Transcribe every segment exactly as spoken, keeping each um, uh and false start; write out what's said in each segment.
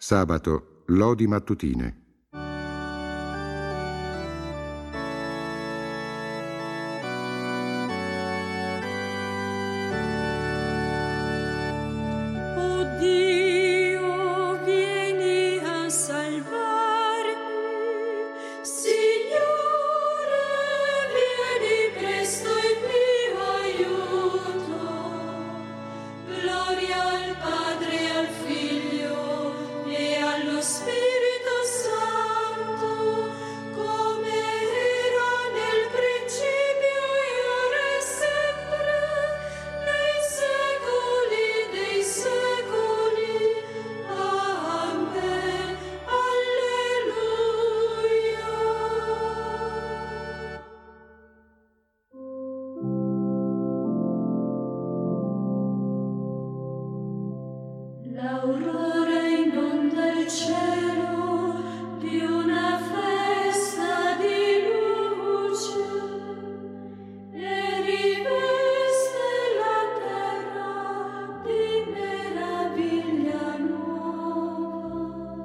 Sabato, lodi mattutine. L'aurora inonda il cielo di una festa di luce e riveste la terra di meraviglia nuova.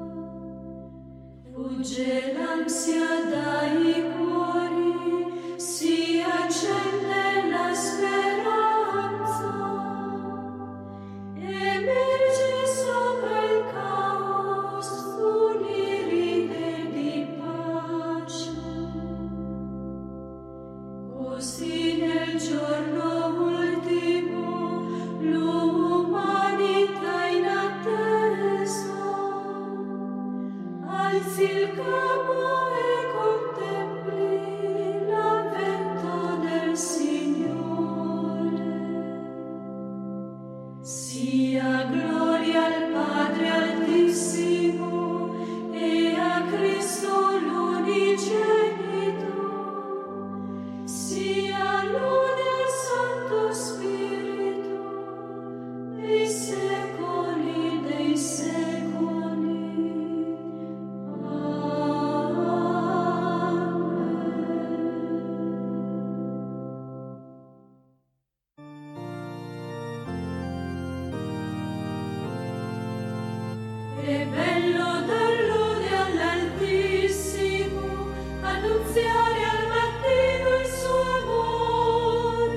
Fugge l'ansia dai cuori, si accende la speranza. Emerge sopra il caos un'iride di pace. Così nel giorno ultimo l'umanità in attesa alzi il capo e contempli l'avvento del Signore. Sia gloria al Padre Altissimo e a Cristo l'unigenito, sia lode al Santo Spirito nei secoli dei secoli. È bello dar lode all'Altissimo, annunziare al mattino il suo amore.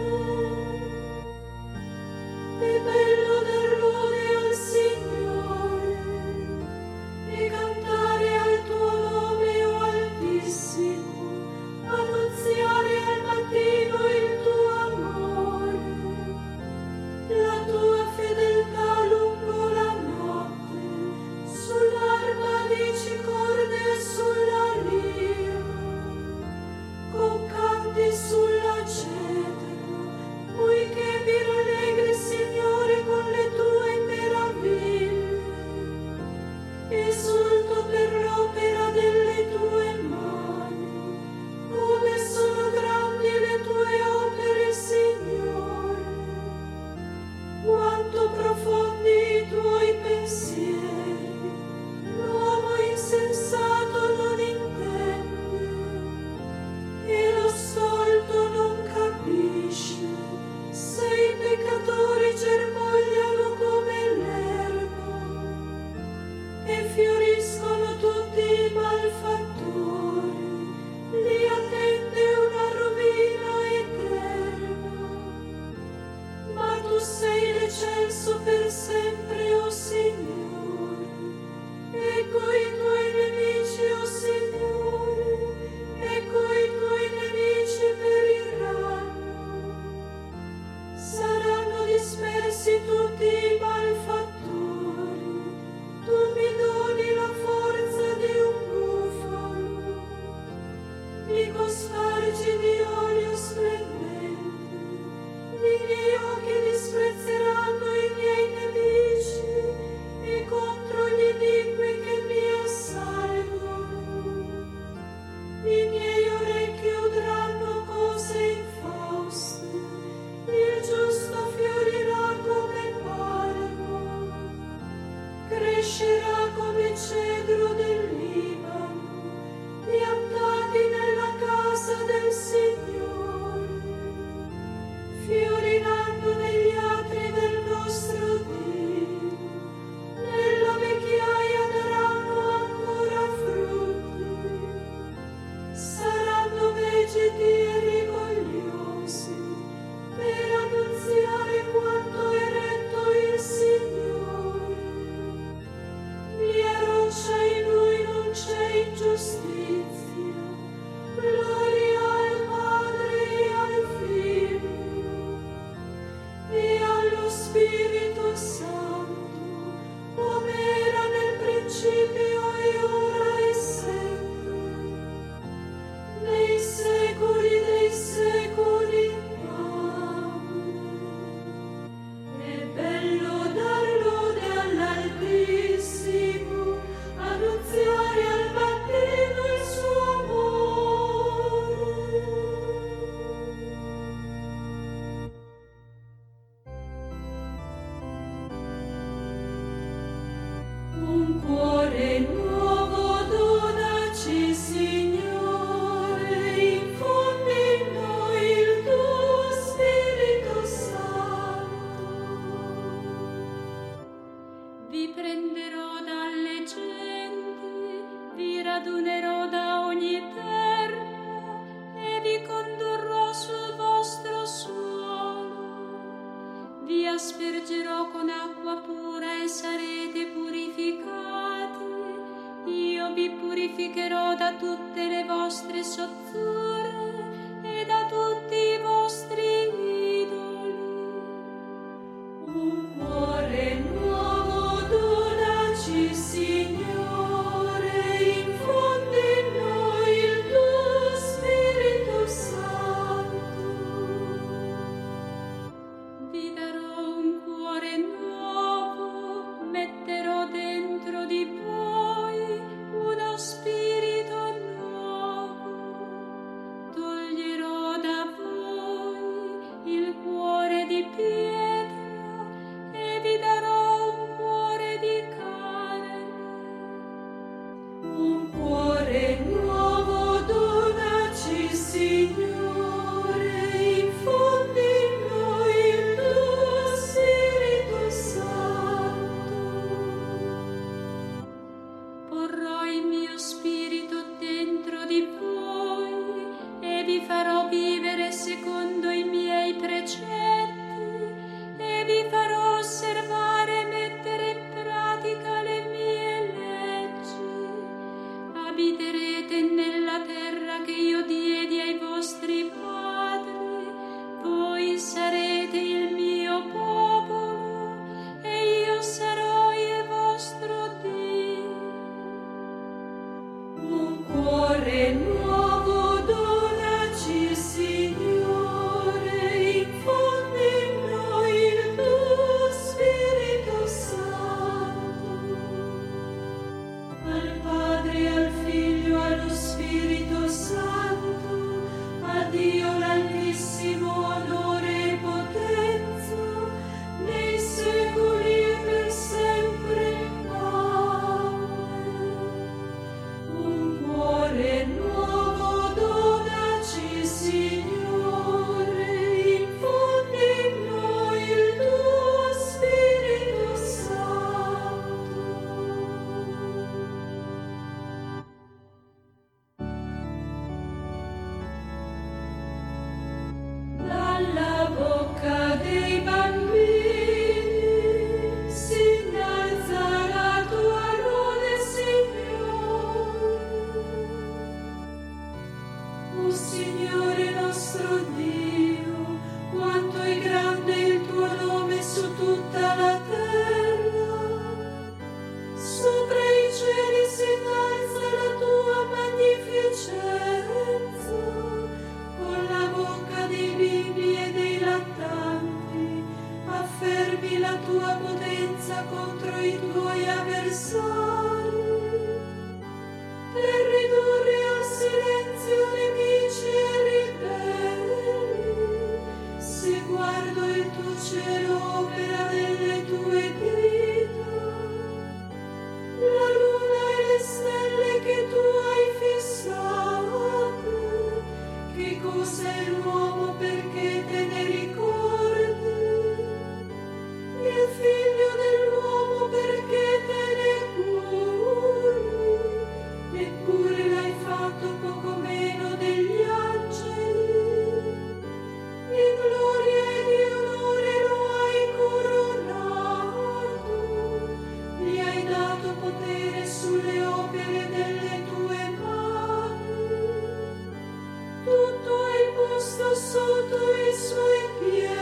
È bello dar lode al Signore e cantare al tuo nome, o Altissimo, annunziare al mattino il tuo amore, la tua fedeltà lungo la notte, sull'arpa di cicorde e sulla lira, con canti sulla cedra, poiché mi rallegri, Signore, con le tue meraviglie. Esulto per l'opera delle tue mani, come sono grandi le tue opere, Signore. Quanto profondi i tuoi pensieri, l'uomo insensato non intende, e lo stolto non capisce. Sei aspergerò con acqua pura e sarete purificati. Io vi purificherò da tutte le vostre sozzure e da tutti i vostri idoli. Un cuore nuovo donaci, Signore, infondi in noi il tuo Spirito Santo. Vi darò un cuore nuovo, metterò dentro di voi uno spirito nuovo, toglierò da voi il cuore di pietra e vi darò un cuore di carne. Un cuore nuovo donaci, Signore, infondi in noi il tuo Spirito Santo. Porrò il mio spirito dentro di voi e vi farò vivere secondo i miei precetti e vi farò osservare e mettere in pratica le mie leggi. Abiterete nella terra che io diedi ai vostri padri, voi sarete il mio popolo e io sarò il vostro Dio. Un cuore nuovo donaci, Signore, infondi in noi il tuo Spirito Santo. Al Padre, al Figlio, allo Spirito Santo, a Dio l'Altissimo onore e potenza, nei secoli e per sempre. Amen. Un cuore nuovo donaci, Signore, infondi in noi il tuo Spirito Santo. Dalla bocca dei bambini si innalza la tua lode, Signore. O Signore nostro Dio, quanto è grande il tuo nome su tutta la terra. Sopra i cieli si innalza la tua magnificenza. Con la bocca dei bimbi e dei lattanti affermi la tua potenza contro i tuoi avversari, per ridurre al silenzio nemici e ribelli. Se guardo il tuo cielo, opera delle tue dita, la luna e le stelle che tu hai fissate. Che cos'è l'uomo perché te ne ricordi? Il figlio dell'uomo perché te ne curi? Eppure l'hai fatto poco meno degli angeli. Di gloria e di onore lo hai coronato. Gli hai dato potere sulle opere delle tue mani. Tutto hai posto sotto i suoi piedi.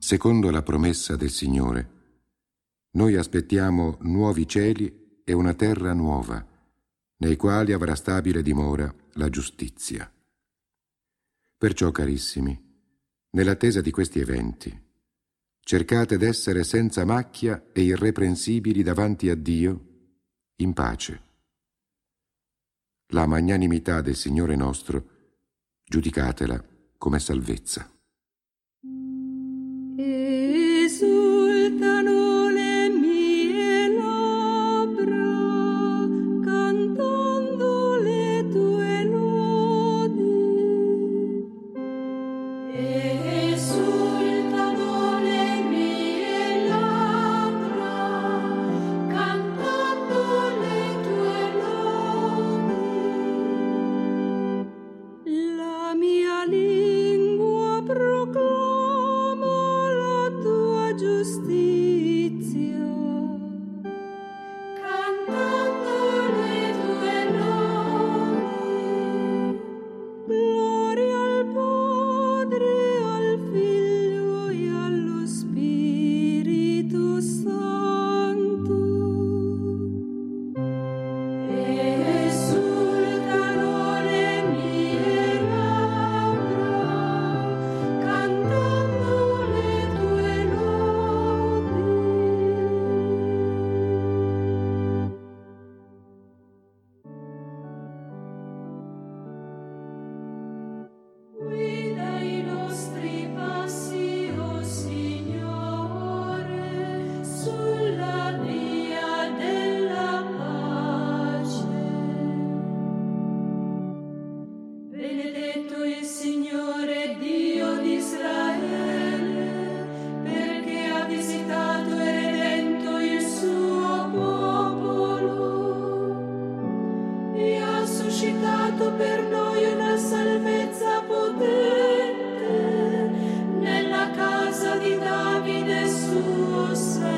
secondo la promessa del Signore, noi aspettiamo nuovi cieli e una terra nuova, nei quali avrà stabile dimora la giustizia. Perciò, carissimi, nell'attesa di questi eventi, cercate d'essere senza macchia e irreprensibili davanti a Dio in pace. La magnanimità del Signore nostro, giudicatela come salvezza. Esultano le mie labbra, cantando le tue lodi. Esultano le mie labbra, cantando le tue lodi. La mia lingua proclama la tua giustizia, cantando le tue lodi. Gloria al Padre, al Figlio e allo Spirito Santo. Esultano le mie labbra, cantando le tue lodi. Guida i nostri passi, o Signore, sulla via della pace. Benedetto il Signore Dio di Israele, perché ha visitato e redento il suo popolo e ha suscitato per noi una salvezza potente nella casa di Davide suo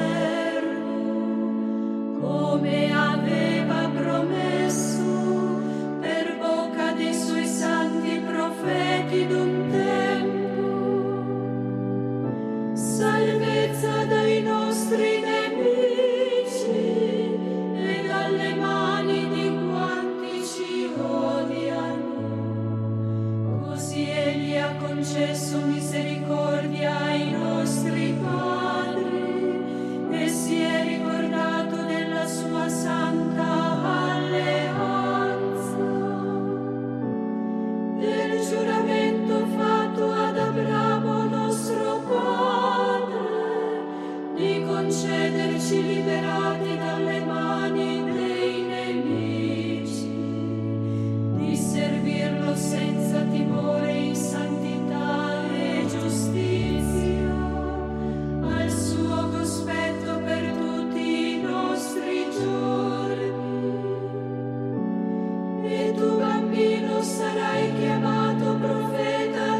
servo, come aveva promesso per bocca dei suoi santi profeti d'un tempo. Salvezza dai nostri nemici e dalle mani di quanti ci odiano. Così egli ha concesso misericordia ai nostri padri e si è ricordato della sua santa alleanza, del giuramento fatto ad Abramo nostro padre, di concederci liberati dalle mani dei nemici, di servirlo senza timore in santità e giustizia, al suo cospetto per tutti i nostri giorni. E tu, bambino, sarai chiamato profeta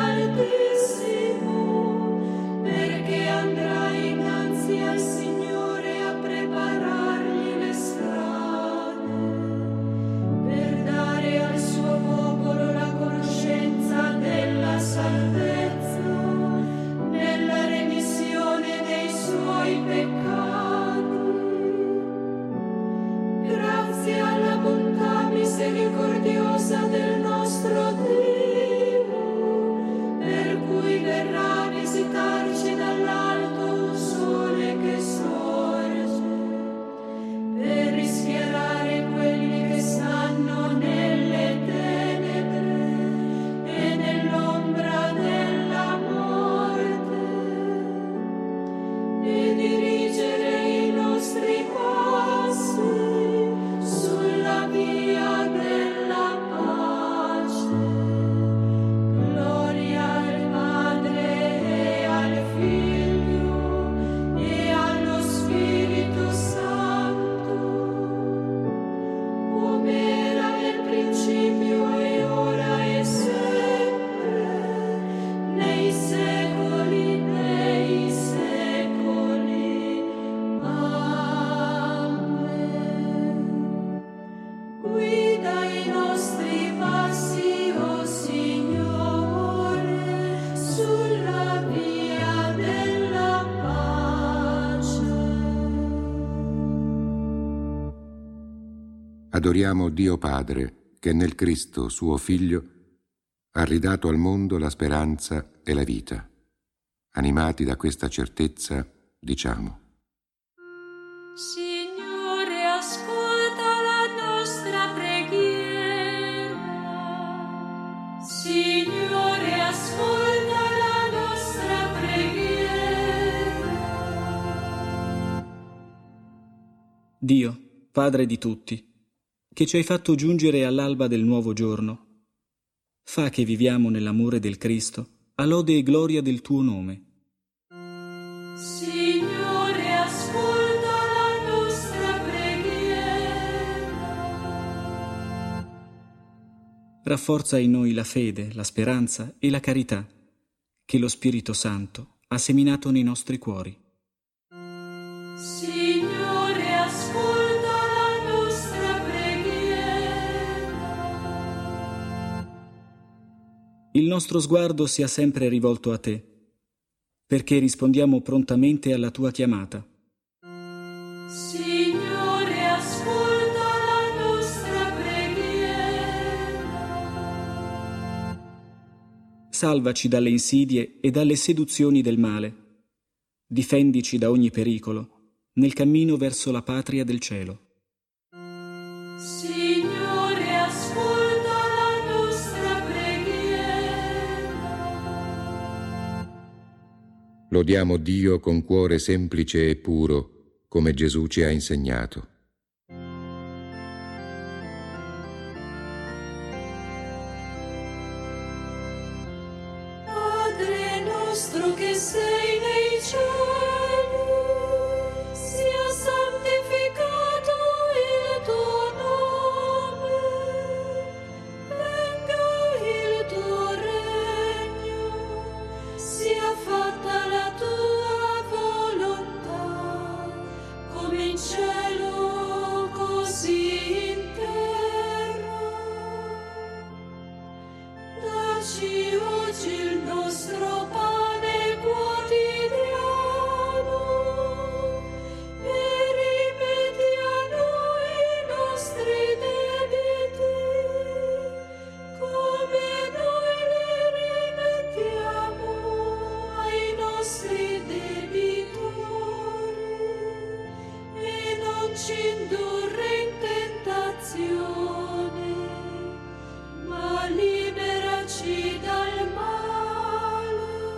dell'Altissimo, perché andrai innanzi al Signore a preparargli le strade, per dare al suo popolo la conoscenza della salvezza, nella remissione dei suoi peccati, grazie alla bontà misericordiosa del nostro Dio, per cui verrà a visitarci dall'alto un sole che sorge, per rischiarare quelli che stanno nelle tenebre e nell'ombra della morte, e dirigere i nostri passi sulla via della pace. Gloria al Padre e al Figlio e allo Spirito Santo, come era nel principio e ora e sempre, nei secoli dei secoli. Amen. adoriamo Dio Padre, che nel Cristo, suo Figlio, ha ridato al mondo la speranza e la vita. Animati da questa certezza, diciamo: Signore, ascolta la nostra preghiera. Signore, ascolta la nostra preghiera. Dio, Padre di tutti, che ci hai fatto giungere all'alba del nuovo giorno, fa che viviamo nell'amore del Cristo, a lode e gloria del tuo nome. Signore, ascolta la nostra preghiera. Rafforza in noi la fede, la speranza e la carità che lo Spirito Santo ha seminato nei nostri cuori. Signore, ascolta la nostra preghiera. Il nostro sguardo sia sempre rivolto a te, perché rispondiamo prontamente alla tua chiamata. Signore, ascolta la nostra preghiera. Salvaci dalle insidie e dalle seduzioni del male. Difendici da ogni pericolo nel cammino verso la patria del cielo. Signore, ascolta la nostra preghiera. Lodiamo Dio con cuore semplice e puro, come Gesù ci ha insegnato. Padre nostro che sei nei cieli, sia santificato il tuo nome, venga il tuo regno, sia fatta la tua volontà, come in cielo così in terra. Dacci oggi il nostro pane quotidiano e rimetti a noi i nostri debiti, come noi li rimettiamo ai nostri debitori, e non ci indurre in tentazione, ma liberaci dal male.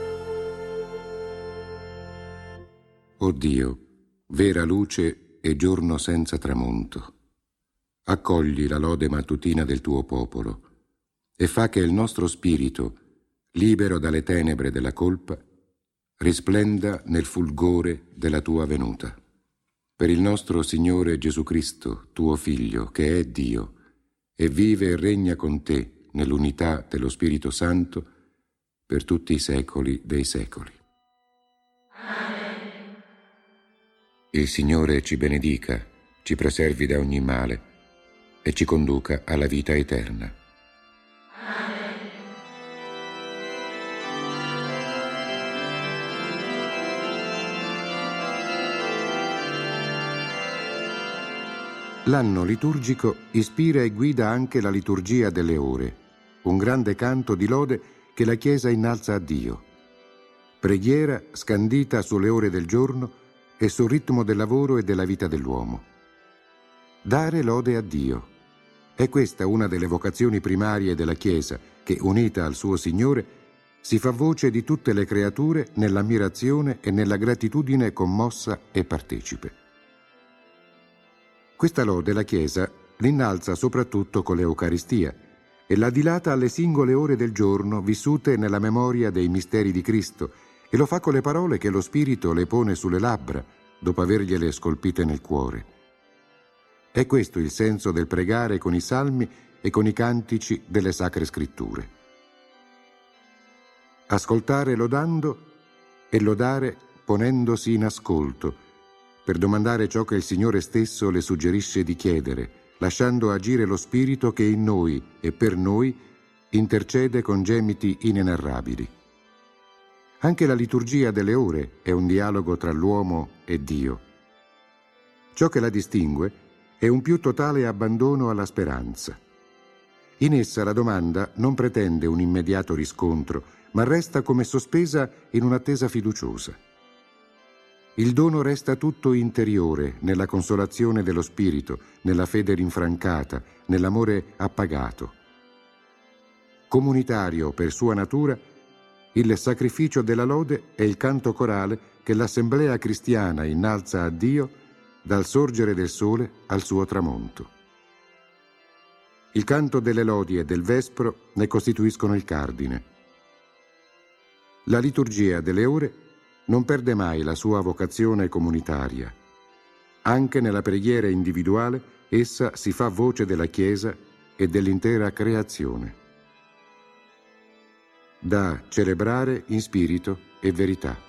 O Dio, vera luce e giorno senza tramonto, accogli la lode mattutina del tuo popolo e fa che il nostro spirito, libero dalle tenebre della colpa, risplenda nel fulgore della tua venuta. Per il nostro Signore Gesù Cristo, tuo Figlio, che è Dio, e vive e regna con te nell'unità dello Spirito Santo per tutti i secoli dei secoli. Amen. Il Signore ci benedica, ci preservi da ogni male e ci conduca alla vita eterna. L'anno liturgico ispira e guida anche la liturgia delle ore, un grande canto di lode che la Chiesa innalza a Dio. Preghiera scandita sulle ore del giorno e sul ritmo del lavoro e della vita dell'uomo. Dare lode a Dio. È questa una delle vocazioni primarie della Chiesa che, unita al suo Signore, si fa voce di tutte le creature nell'ammirazione e nella gratitudine commossa e partecipe. Questa lode la Chiesa l'innalza soprattutto con l'Eucaristia e la dilata alle singole ore del giorno vissute nella memoria dei misteri di Cristo, e lo fa con le parole che lo Spirito le pone sulle labbra dopo avergliele scolpite nel cuore. È questo il senso del pregare con i salmi e con i cantici delle Sacre Scritture. Ascoltare lodando e lodare ponendosi in ascolto, per domandare ciò che il Signore stesso le suggerisce di chiedere, lasciando agire lo Spirito che in noi e per noi intercede con gemiti inenarrabili. Anche la liturgia delle ore è un dialogo tra l'uomo e Dio. Ciò che la distingue è un più totale abbandono alla speranza. In essa la domanda non pretende un immediato riscontro, ma resta come sospesa in un'attesa fiduciosa. Il dono resta tutto interiore, nella consolazione dello spirito, nella fede rinfrancata, nell'amore appagato. Comunitario per sua natura, il sacrificio della lode è il canto corale che l'Assemblea cristiana innalza a Dio dal sorgere del sole al suo tramonto. Il canto delle lodi e del vespro ne costituiscono il cardine. La liturgia delle ore non perde mai la sua vocazione comunitaria. Anche nella preghiera individuale essa si fa voce della Chiesa e dell'intera creazione. Da celebrare in spirito e verità.